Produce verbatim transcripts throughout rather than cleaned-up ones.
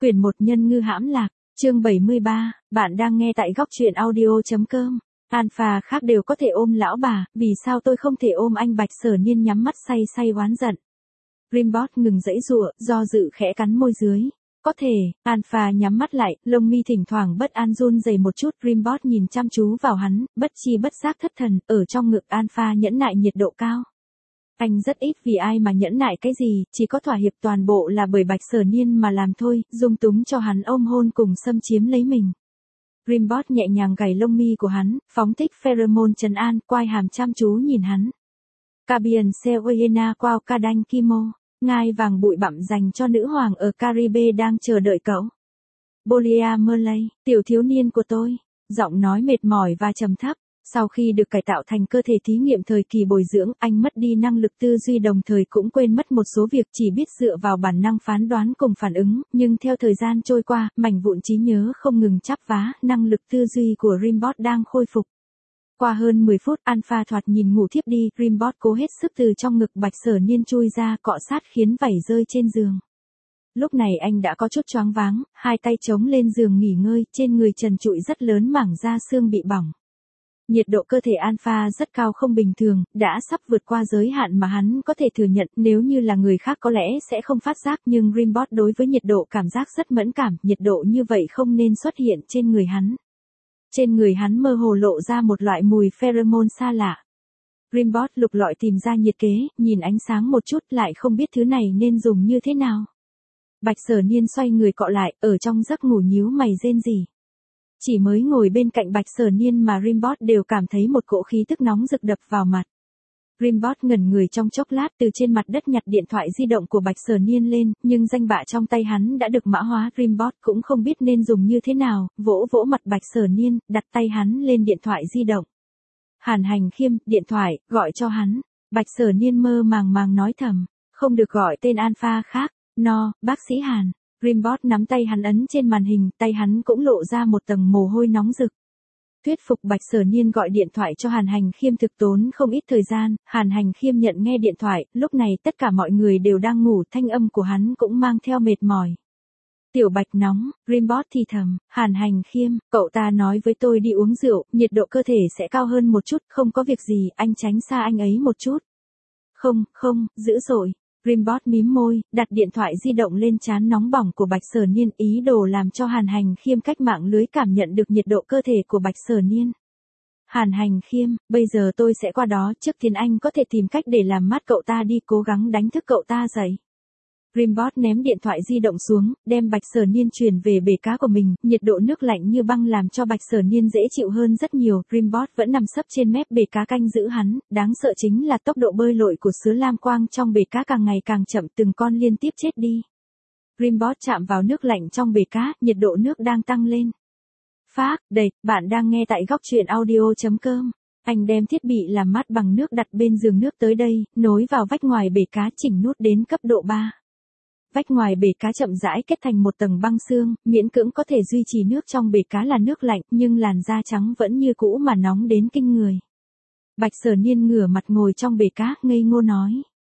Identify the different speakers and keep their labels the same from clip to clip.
Speaker 1: Quyển một Nhân ngư hãm lạc, chương bảy mươi ba, bạn đang nghe tại góc truyện audio.com. Alpha khác đều có thể ôm lão bà, vì sao tôi không thể ôm anh? Bạch Sở Niên nhắm mắt say say oán giận. Rimbot ngừng giãy giụa, do dự khẽ cắn môi dưới. Có thể, Alpha nhắm mắt lại, lông mi thỉnh thoảng bất an run rẩy một chút. Rimbot nhìn chăm chú vào hắn, bất chi bất giác thất thần, ở trong ngực Alpha nhẫn nại nhiệt độ cao. Anh rất ít vì ai mà nhẫn nại cái gì, chỉ có thỏa hiệp toàn bộ là bởi Bạch Sở Niên mà làm thôi, dung túng cho hắn ôm hôn cùng xâm chiếm lấy mình. Rimbot nhẹ nhàng gảy lông mi của hắn, phóng thích pheromone trấn an, quai hàm chăm chú nhìn hắn. Cabian Sewena Quao Kadanh Kimo, ngai vàng bụi bặm dành cho nữ hoàng ở Caribe đang chờ đợi cậu. Bolia Merley, tiểu thiếu niên của tôi, giọng nói mệt mỏi và trầm thấp. Sau khi được cải tạo thành cơ thể thí nghiệm thời kỳ bồi dưỡng, anh mất đi năng lực tư duy, đồng thời cũng quên mất một số việc, chỉ biết dựa vào bản năng phán đoán cùng phản ứng, nhưng theo thời gian trôi qua, mảnh vụn trí nhớ không ngừng chắp vá, năng lực tư duy của Rimbot đang khôi phục. Qua hơn mười phút, Alpha thoạt nhìn ngủ thiếp đi, Rimbot cố hết sức từ trong ngực Bạch Sở Niên chui ra, cọ sát khiến vảy rơi trên giường. Lúc này anh đã có chút choáng váng, hai tay chống lên giường nghỉ ngơi, trên người trần trụi rất lớn mảng da xương bị bỏng. Nhiệt độ cơ thể Alpha rất cao không bình thường, đã sắp vượt qua giới hạn mà hắn có thể thừa nhận, nếu như là người khác có lẽ sẽ không phát giác, nhưng Rimbot đối với nhiệt độ cảm giác rất mẫn cảm, nhiệt độ như vậy không nên xuất hiện trên người hắn. Trên người hắn mơ hồ lộ ra một loại mùi pheromone xa lạ. Rimbot lục lọi tìm ra nhiệt kế, nhìn ánh sáng một chút lại không biết thứ này nên dùng như thế nào. Bạch Sở Niên xoay người cọ lại, ở trong giấc ngủ nhíu mày rên rỉ. Chỉ mới ngồi bên cạnh Bạch Sở Niên mà Rimbot đều cảm thấy một cỗ khí tức nóng rực đập vào mặt. Rimbot ngẩn người trong chốc lát, từ trên mặt đất nhặt điện thoại di động của Bạch Sở Niên lên, nhưng danh bạ trong tay hắn đã được mã hóa. Rimbot cũng không biết nên dùng như thế nào, vỗ vỗ mặt Bạch Sở Niên, đặt tay hắn lên điện thoại di động. Hàn Hành Khiêm, điện thoại, gọi cho hắn. Bạch Sở Niên mơ màng màng nói thầm, không được gọi tên Alpha khác, no, bác sĩ Hàn. Rimbot nắm tay hắn ấn trên màn hình, tay hắn cũng lộ ra một tầng mồ hôi nóng rực. Thuyết phục Bạch Sở Niên gọi điện thoại cho Hàn Hành Khiêm thực tốn không ít thời gian, Hàn Hành Khiêm nhận nghe điện thoại, lúc này tất cả mọi người đều đang ngủ, thanh âm của hắn cũng mang theo mệt mỏi. Tiểu Bạch nóng, Rimbot thì thầm, Hàn Hành Khiêm, cậu ta nói với tôi đi uống rượu, nhiệt độ cơ thể sẽ cao hơn một chút, không có việc gì, anh tránh xa anh ấy một chút. Không, không, dữ dội. Rimbot mím môi, đặt điện thoại di động lên trán nóng bỏng của Bạch Sở Niên, ý đồ làm cho Hàn Hành Khiêm cách mạng lưới cảm nhận được nhiệt độ cơ thể của Bạch Sở Niên. Hàn Hành Khiêm, bây giờ tôi sẽ qua đó, trước tiên anh có thể tìm cách để làm mát cậu ta đi, cố gắng đánh thức cậu ta dậy. Rimbot ném điện thoại di động xuống, đem Bạch Sở Niên truyền về bể cá của mình, nhiệt độ nước lạnh như băng làm cho Bạch Sở Niên dễ chịu hơn rất nhiều. Rimbot vẫn nằm sấp trên mép bể cá canh giữ hắn, đáng sợ chính là tốc độ bơi lội của sứa lam quang trong bể cá càng ngày càng chậm, từng con liên tiếp chết đi. Rimbot chạm vào nước lạnh trong bể cá, nhiệt độ nước đang tăng lên. Phác, đầy, bạn đang nghe tại góc truyện audio.com. Anh đem thiết bị làm mát bằng nước đặt bên giường nước tới đây, nối vào vách ngoài bể cá, chỉnh nút đến cấp độ ba. Vách ngoài bể cá chậm rãi kết thành một tầng băng xương, miễn cưỡng có thể duy trì nước trong bể cá là nước lạnh, nhưng làn da trắng vẫn như cũ mà nóng đến kinh người. Bạch Sở Niên ngửa mặt ngồi trong bể cá, ngây ngô nói.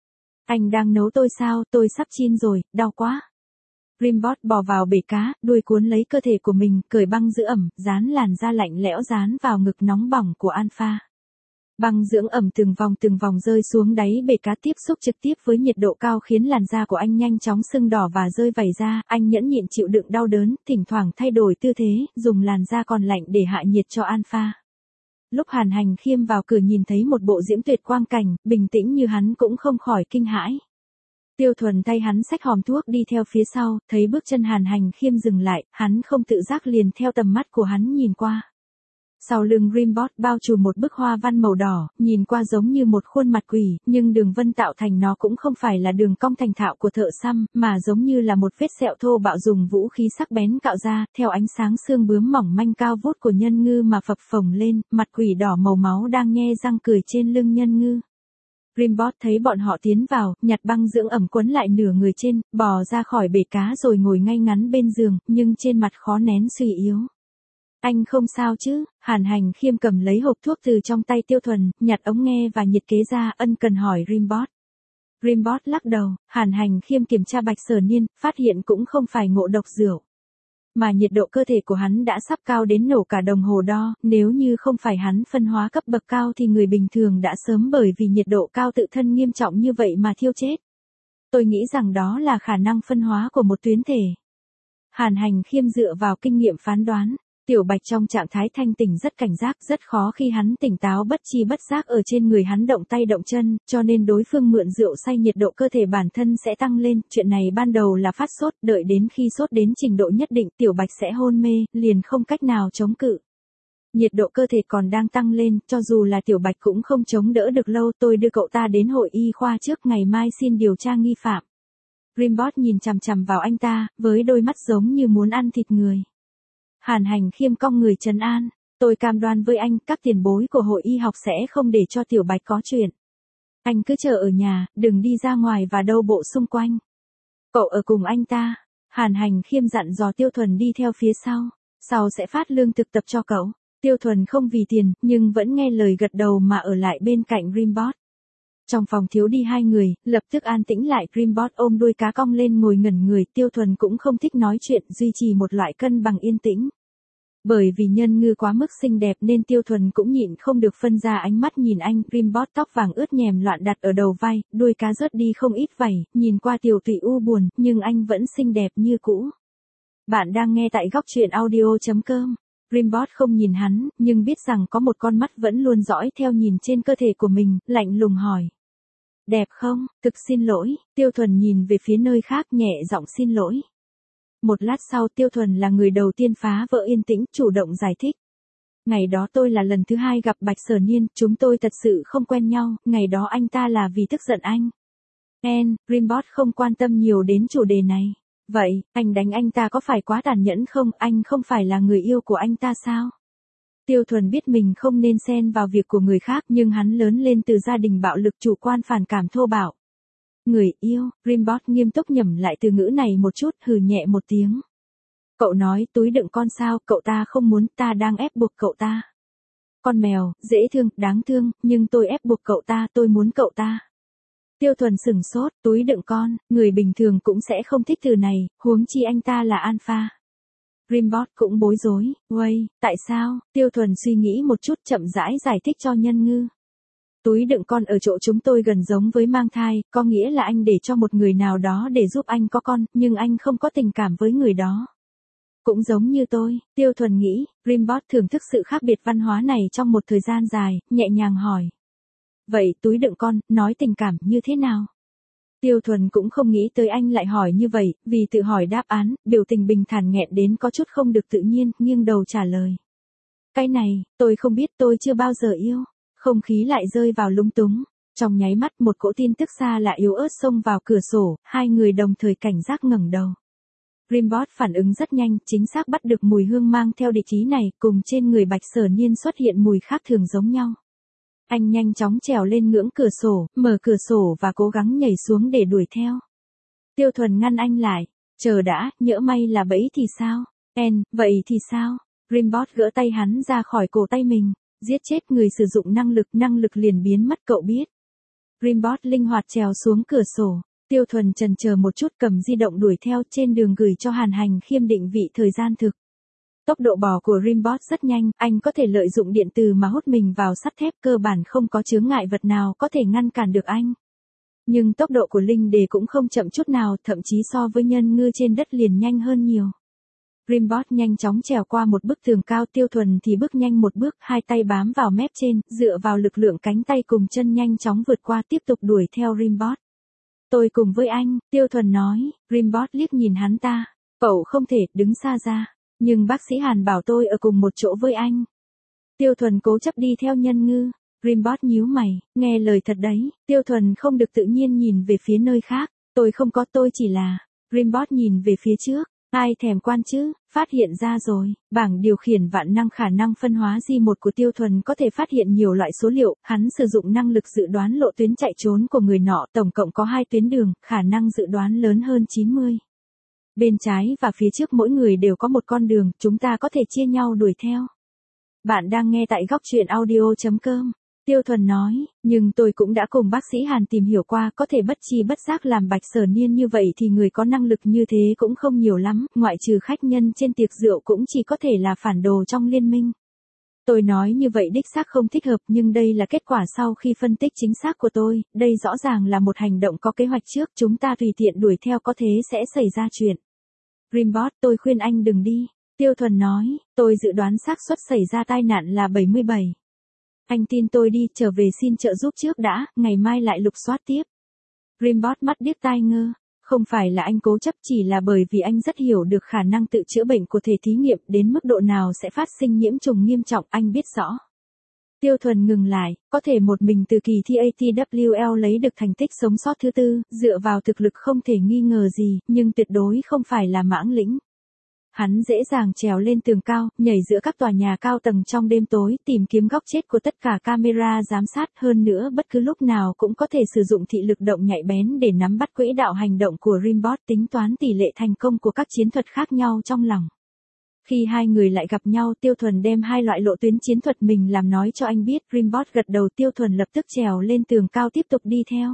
Speaker 1: Anh đang nấu tôi sao, tôi sắp chín rồi, đau quá. Rimbot bò vào bể cá, đuôi cuốn lấy cơ thể của mình, cởi băng giữ ẩm, dán làn da lạnh lẽo dán vào ngực nóng bỏng của Alpha. Băng dưỡng ẩm từng vòng từng vòng rơi xuống đáy bể cá, tiếp xúc trực tiếp với nhiệt độ cao khiến làn da của anh nhanh chóng sưng đỏ và rơi vảy ra, anh nhẫn nhịn chịu đựng đau đớn, thỉnh thoảng thay đổi tư thế, dùng làn da còn lạnh để hạ nhiệt cho Alpha. Lúc Hàn Hành Khiêm vào cửa nhìn thấy một bộ diễm tuyệt quang cảnh, bình tĩnh như hắn cũng không khỏi kinh hãi. Tiêu Thuần thay hắn xách hòm thuốc đi theo phía sau, thấy bước chân Hàn Hành Khiêm dừng lại, hắn không tự giác liền theo tầm mắt của hắn nhìn qua. Sau lưng Rimbot bao trùm một bức hoa văn màu đỏ, nhìn qua giống như một khuôn mặt quỷ, nhưng đường vân tạo thành nó cũng không phải là đường cong thành thạo của thợ xăm, mà giống như là một vết sẹo thô bạo dùng vũ khí sắc bén cạo ra, theo ánh sáng xương bướm mỏng manh cao vút của nhân ngư mà phập phồng lên, mặt quỷ đỏ màu máu đang nhe răng cười trên lưng nhân ngư. Rimbot thấy bọn họ tiến vào, nhặt băng dưỡng ẩm quấn lại nửa người trên, bò ra khỏi bể cá rồi ngồi ngay ngắn bên giường, nhưng trên mặt khó nén suy yếu. Anh không sao chứ? Hàn Hành Khiêm cầm lấy hộp thuốc từ trong tay Tiêu Thuần, nhặt ống nghe và nhiệt kế ra, ân cần hỏi Rimbot. Dreambot lắc đầu, Hàn Hành Khiêm kiểm tra Bạch Sở Niên, phát hiện cũng không phải ngộ độc rượu. Mà nhiệt độ cơ thể của hắn đã sắp cao đến nổ cả đồng hồ đo, nếu như không phải hắn phân hóa cấp bậc cao thì người bình thường đã sớm bởi vì nhiệt độ cao tự thân nghiêm trọng như vậy mà thiêu chết. Tôi nghĩ rằng đó là khả năng phân hóa của một tuyến thể. Hàn Hành Khiêm dựa vào kinh nghiệm phán đoán, Tiểu Bạch trong trạng thái thanh tỉnh rất cảnh giác, rất khó khi hắn tỉnh táo bất chi bất giác ở trên người hắn động tay động chân, cho nên đối phương mượn rượu say nhiệt độ cơ thể bản thân sẽ tăng lên, chuyện này ban đầu là phát sốt, đợi đến khi sốt đến trình độ nhất định Tiểu Bạch sẽ hôn mê, liền không cách nào chống cự. Nhiệt độ cơ thể còn đang tăng lên, cho dù là Tiểu Bạch cũng không chống đỡ được lâu, tôi đưa cậu ta đến hội y khoa trước, ngày mai xin điều tra nghi phạm. Dreambot nhìn chằm chằm vào anh ta, với đôi mắt giống như muốn ăn thịt người. Hàn Hành Khiêm cong người trấn an, tôi cam đoan với anh, các tiền bối của hội y học sẽ không để cho Tiểu Bạch có chuyện. Anh cứ chờ ở nhà, đừng đi ra ngoài và đâu bộ xung quanh. Cậu ở cùng anh ta. Hàn Hành Khiêm dặn dò Tiêu Thuần đi theo phía sau, sau sẽ phát lương thực tập cho cậu. Tiêu Thuần không vì tiền, nhưng vẫn nghe lời gật đầu mà ở lại bên cạnh Dreambot. Trong phòng thiếu đi hai người, lập tức an tĩnh lại, Dreambot ôm đuôi cá cong lên ngồi ngẩn người, Tiêu Thuần cũng không thích nói chuyện, duy trì một loại cân bằng yên tĩnh. Bởi vì Nhân Ngư quá mức xinh đẹp nên Tiêu Thuần cũng nhịn không được phân ra ánh mắt nhìn anh, Dreambot tóc vàng ướt nhèm loạn đặt ở đầu vai, đuôi cá rớt đi không ít vảy, nhìn qua tiểu tụy u buồn, nhưng anh vẫn xinh đẹp như cũ. Bạn đang nghe tại góc truyện audio chấm com. Dreambot không nhìn hắn, nhưng biết rằng có một con mắt vẫn luôn dõi theo nhìn trên cơ thể của mình, lạnh lùng hỏi. Đẹp không? Thực xin lỗi, Tiêu Thuần nhìn về phía nơi khác nhẹ giọng xin lỗi. Một lát sau Tiêu Thuần là người đầu tiên phá vỡ yên tĩnh, chủ động giải thích. Ngày đó tôi là lần thứ hai gặp Bạch Sở Niên, chúng tôi thật sự không quen nhau, ngày đó anh ta là vì tức giận anh. En, Dreambot không quan tâm nhiều đến chủ đề này. Vậy, anh đánh anh ta có phải quá tàn nhẫn không, anh không phải là người yêu của anh ta sao? Tiêu Thuần biết mình không nên xen vào việc của người khác nhưng hắn lớn lên từ gia đình bạo lực chủ quan phản cảm thô bạo. Người yêu, Dreambot nghiêm túc nhẩm lại từ ngữ này một chút, hừ nhẹ một tiếng. Cậu nói túi đựng con sao, cậu ta không muốn, ta đang ép buộc cậu ta. Con mèo, dễ thương, đáng thương, nhưng tôi ép buộc cậu ta, tôi muốn cậu ta. Tiêu Thuần sửng sốt, túi đựng con, người bình thường cũng sẽ không thích từ này, huống chi anh ta là alpha. Dreambot cũng bối rối, "Uầy, tại sao?" Tiêu Thuần suy nghĩ một chút chậm rãi giải thích cho Nhân Ngư. Túi đựng con ở chỗ chúng tôi gần giống với mang thai, có nghĩa là anh để cho một người nào đó để giúp anh có con, nhưng anh không có tình cảm với người đó. Cũng giống như tôi, Tiêu Thuần nghĩ, Dreambot thưởng thức sự khác biệt văn hóa này trong một thời gian dài, nhẹ nhàng hỏi. Vậy túi đựng con, nói tình cảm như thế nào? Tiêu Thuần cũng không nghĩ tới anh lại hỏi như vậy, vì tự hỏi đáp án, biểu tình bình thản nghẹn đến có chút không được tự nhiên, nghiêng đầu trả lời. Cái này, tôi không biết, tôi chưa bao giờ yêu. Không khí lại rơi vào lúng túng. Trong nháy mắt một cỗ tin tức xa lạ yếu ớt xông vào cửa sổ, hai người đồng thời cảnh giác ngẩng đầu. Dreambot phản ứng rất nhanh, chính xác bắt được mùi hương mang theo địa chí này, cùng trên người Bạch Sở Niên xuất hiện mùi khác thường giống nhau. Anh nhanh chóng trèo lên ngưỡng cửa sổ, mở cửa sổ và cố gắng nhảy xuống để đuổi theo. Tiêu Thuần ngăn anh lại. Chờ đã, nhỡ may là bẫy thì sao? En, vậy thì sao? Dreambot gỡ tay hắn ra khỏi cổ tay mình. Giết chết người sử dụng năng lực, năng lực liền biến mất cậu biết. Dreambot linh hoạt trèo xuống cửa sổ. Tiêu Thuần chần chờ một chút cầm di động đuổi theo, trên đường gửi cho Hàn Hành Khiêm định vị thời gian thực. Tốc độ bò của Dreambot rất nhanh, anh có thể lợi dụng điện từ mà hút mình vào sắt thép, cơ bản không có chướng ngại vật nào có thể ngăn cản được anh. Nhưng tốc độ của Linh Đề cũng không chậm chút nào, thậm chí so với Nhân Ngư trên đất liền nhanh hơn nhiều. Dreambot nhanh chóng trèo qua một bức tường cao, Tiêu Thuần thì bước nhanh một bước, hai tay bám vào mép trên, dựa vào lực lượng cánh tay cùng chân nhanh chóng vượt qua, tiếp tục đuổi theo Dreambot. Tôi cùng với anh, Tiêu Thuần nói. Dreambot liếc nhìn hắn ta. Cậu không thể, đứng xa ra. Nhưng bác sĩ Hàn bảo tôi ở cùng một chỗ với anh. Tiêu Thuần cố chấp đi theo Nhân Ngư. Dreambot nhíu mày, nghe lời thật đấy. Tiêu Thuần không được tự nhiên nhìn về phía nơi khác. Tôi không có, tôi chỉ là. Dreambot nhìn về phía trước. Ai thèm quan chứ, phát hiện ra rồi, bảng điều khiển vạn năng khả năng phân hóa G một của Tiêu Thuần có thể phát hiện nhiều loại số liệu, hắn sử dụng năng lực dự đoán lộ tuyến chạy trốn của người nọ, tổng cộng có hai tuyến đường, khả năng dự đoán lớn hơn chín mươi. Bên trái và phía trước mỗi người đều có một con đường, chúng ta có thể chia nhau đuổi theo. Bạn đang nghe tại góc truyện audio chấm com. Tiêu Thuần nói, nhưng tôi cũng đã cùng bác sĩ Hàn tìm hiểu qua, có thể bất chi bất giác làm Bạch Sở Niên như vậy thì người có năng lực như thế cũng không nhiều lắm, ngoại trừ khách nhân trên tiệc rượu cũng chỉ có thể là phản đồ trong liên minh. Tôi nói như vậy đích xác không thích hợp, nhưng đây là kết quả sau khi phân tích chính xác của tôi, đây rõ ràng là một hành động có kế hoạch trước, chúng ta tùy tiện đuổi theo có thế sẽ xảy ra chuyện. Rimbot, tôi khuyên anh đừng đi. Tiêu Thuần nói, tôi dự đoán xác suất xảy ra tai nạn là bảy mươi bảy. Anh tin tôi đi, trở về xin trợ giúp trước đã, ngày mai lại lục soát tiếp. Rimbot mắt điếc tai ngơ, không phải là anh cố chấp, chỉ là bởi vì anh rất hiểu được khả năng tự chữa bệnh của thể thí nghiệm, đến mức độ nào sẽ phát sinh nhiễm trùng nghiêm trọng, anh biết rõ. Tiêu Thuần ngừng lại, có thể một mình từ kỳ thi a tê vê lờ lấy được thành tích sống sót thứ tư, dựa vào thực lực không thể nghi ngờ gì, nhưng tuyệt đối không phải là mãng lĩnh. Hắn dễ dàng trèo lên tường cao, nhảy giữa các tòa nhà cao tầng trong đêm tối, tìm kiếm góc chết của tất cả camera giám sát, hơn nữa bất cứ lúc nào cũng có thể sử dụng thị lực động nhạy bén để nắm bắt quỹ đạo hành động của Rimbot, tính toán tỷ lệ thành công của các chiến thuật khác nhau trong lòng. Khi hai người lại gặp nhau, Tiêu Thuần đem hai loại lộ tuyến chiến thuật mình làm nói cho anh biết, Rimbot gật đầu, Tiêu Thuần lập tức trèo lên tường cao tiếp tục đi theo.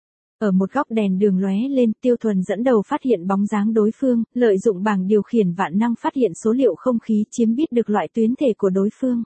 Speaker 1: Ở một góc đèn đường lóe lên, Tiêu Thuần dẫn đầu phát hiện bóng dáng đối phương, lợi dụng bảng điều khiển vạn năng phát hiện số liệu không khí, chiếm biết được loại tuyến thể của đối phương.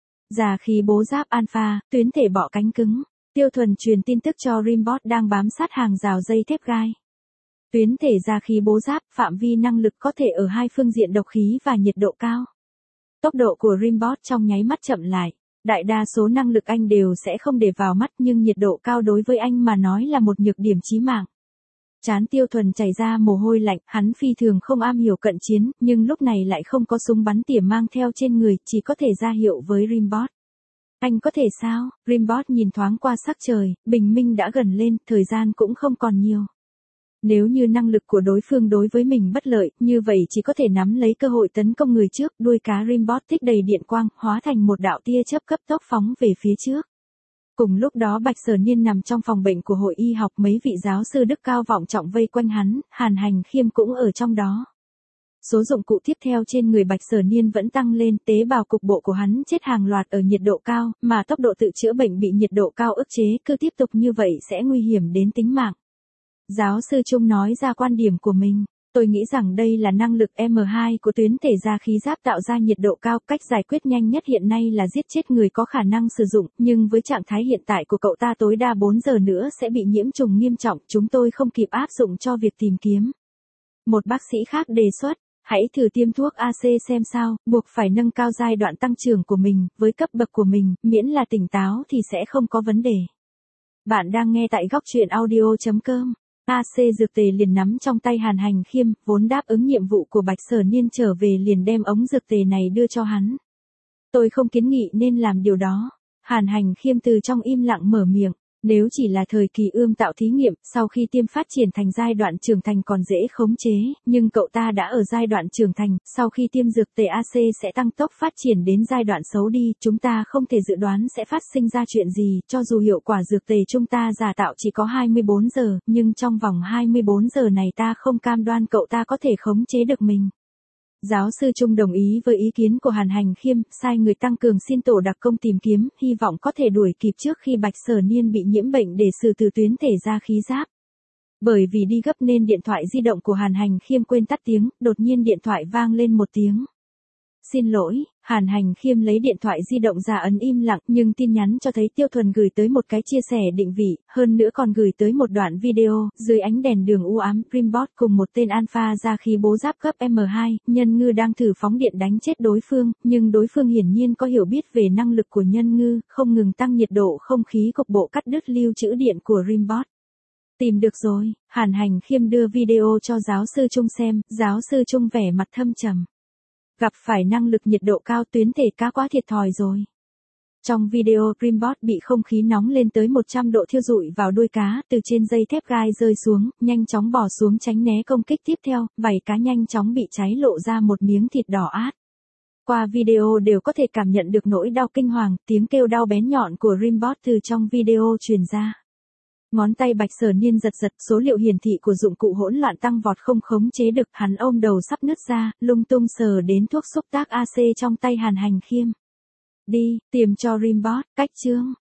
Speaker 1: Già khí bố giáp alpha, tuyến thể bọ cánh cứng. Tiêu Thuần truyền tin tức cho Rimbot đang bám sát hàng rào dây thép gai. Tuyến thể già khí bố giáp, phạm vi năng lực có thể ở hai phương diện độc khí và nhiệt độ cao. Tốc độ của Rimbot trong nháy mắt chậm lại. Đại đa số năng lực anh đều sẽ không để vào mắt, nhưng nhiệt độ cao đối với anh mà nói là một nhược điểm chí mạng. Trán Tiêu Thuần chảy ra mồ hôi lạnh, hắn phi thường không am hiểu cận chiến, nhưng lúc này lại không có súng bắn tỉa mang theo trên người, chỉ có thể ra hiệu với Rimbot. Anh có thể sao? Rimbot nhìn thoáng qua sắc trời, bình minh đã gần lên, thời gian cũng không còn nhiều. Nếu như năng lực của đối phương đối với mình bất lợi, như vậy chỉ có thể nắm lấy cơ hội tấn công người trước, đuôi cá Rimbot tích đầy điện quang, hóa thành một đạo tia chớp cấp tốc phóng về phía trước. Cùng lúc đó Bạch Sở Niên nằm trong phòng bệnh của hội y học, mấy vị giáo sư đức cao vọng trọng vây quanh hắn, Hàn Hành Khiêm cũng ở trong đó. Số dụng cụ tiếp theo trên người Bạch Sở Niên vẫn tăng lên, tế bào cục bộ của hắn chết hàng loạt ở nhiệt độ cao, mà tốc độ tự chữa bệnh bị nhiệt độ cao ức chế, cứ tiếp tục như vậy sẽ nguy hiểm đến tính mạng. Giáo sư Trung nói ra quan điểm của mình. Tôi nghĩ rằng đây là năng lực M hai của tuyến thể gia khí giáp tạo ra nhiệt độ cao. Cách giải quyết nhanh nhất hiện nay là giết chết người có khả năng sử dụng, nhưng với trạng thái hiện tại của cậu ta tối đa bốn giờ nữa sẽ bị nhiễm trùng nghiêm trọng, chúng tôi không kịp áp dụng cho việc tìm kiếm. Một bác sĩ khác đề xuất, hãy thử tiêm thuốc a xê xem sao, buộc phải nâng cao giai đoạn tăng trưởng của mình, với cấp bậc của mình, miễn là tỉnh táo thì sẽ không có vấn đề. Bạn đang nghe tại góc truyện audio chấm com. a xê dược tề liền nắm trong tay Hàn Hành Khiêm, vốn đáp ứng nhiệm vụ của Bạch Sở Niên trở về liền đem ống dược tề này đưa cho hắn. Tôi không kiến nghị nên làm điều đó. Hàn Hành Khiêm từ trong im lặng mở miệng. Nếu chỉ là thời kỳ ươm tạo thí nghiệm, sau khi tiêm phát triển thành giai đoạn trưởng thành còn dễ khống chế, nhưng cậu ta đã ở giai đoạn trưởng thành, sau khi tiêm dược tề a xê sẽ tăng tốc phát triển đến giai đoạn xấu đi, chúng ta không thể dự đoán sẽ phát sinh ra chuyện gì, cho dù hiệu quả dược tề chúng ta giả tạo chỉ có hai mươi bốn giờ, nhưng trong vòng hai mươi bốn giờ này ta không cam đoan cậu ta có thể khống chế được mình. Giáo sư Trung đồng ý với ý kiến của Hàn Hành Khiêm, sai người tăng cường xin tổ đặc công tìm kiếm, hy vọng có thể đuổi kịp trước khi Bạch Sở Niên bị nhiễm bệnh để xử từ tuyến thể ra khí giáp. Bởi vì đi gấp nên điện thoại di động của Hàn Hành Khiêm quên tắt tiếng, đột nhiên điện thoại vang lên một tiếng. Xin lỗi, Hàn Hành Khiêm lấy điện thoại di động ra ấn im lặng, nhưng tin nhắn cho thấy Tiêu Thuần gửi tới một cái chia sẻ định vị, hơn nữa còn gửi tới một đoạn video, dưới ánh đèn đường u ám, Rimbot cùng một tên alpha ra khí bố giáp cấp M hai, Nhân Ngư đang thử phóng điện đánh chết đối phương, nhưng đối phương hiển nhiên có hiểu biết về năng lực của Nhân Ngư, không ngừng tăng nhiệt độ không khí cục bộ cắt đứt lưu trữ điện của Rimbot. Tìm được rồi, Hàn Hành Khiêm đưa video cho giáo sư Trung xem, giáo sư Trung vẻ mặt thâm trầm. Gặp phải năng lực nhiệt độ cao, tuyến thể cá quá thiệt thòi rồi. Trong video, Rimbot bị không khí nóng lên tới một trăm độ thiêu rụi vào đuôi cá, từ trên dây thép gai rơi xuống, nhanh chóng bỏ xuống tránh né công kích tiếp theo, vảy cá nhanh chóng bị cháy lộ ra một miếng thịt đỏ át. Qua video đều có thể cảm nhận được nỗi đau kinh hoàng, tiếng kêu đau bén nhọn của Rimbot từ trong video truyền ra. Ngón tay Bạch Sở Niên giật giật, số liệu hiển thị của dụng cụ hỗn loạn tăng vọt không khống chế được, hắn ôm đầu sắp nứt ra, lung tung sờ đến thuốc xúc tác a xê trong tay Hàn Hành Khiêm. Đi, tìm cho Rimbot, cách chương.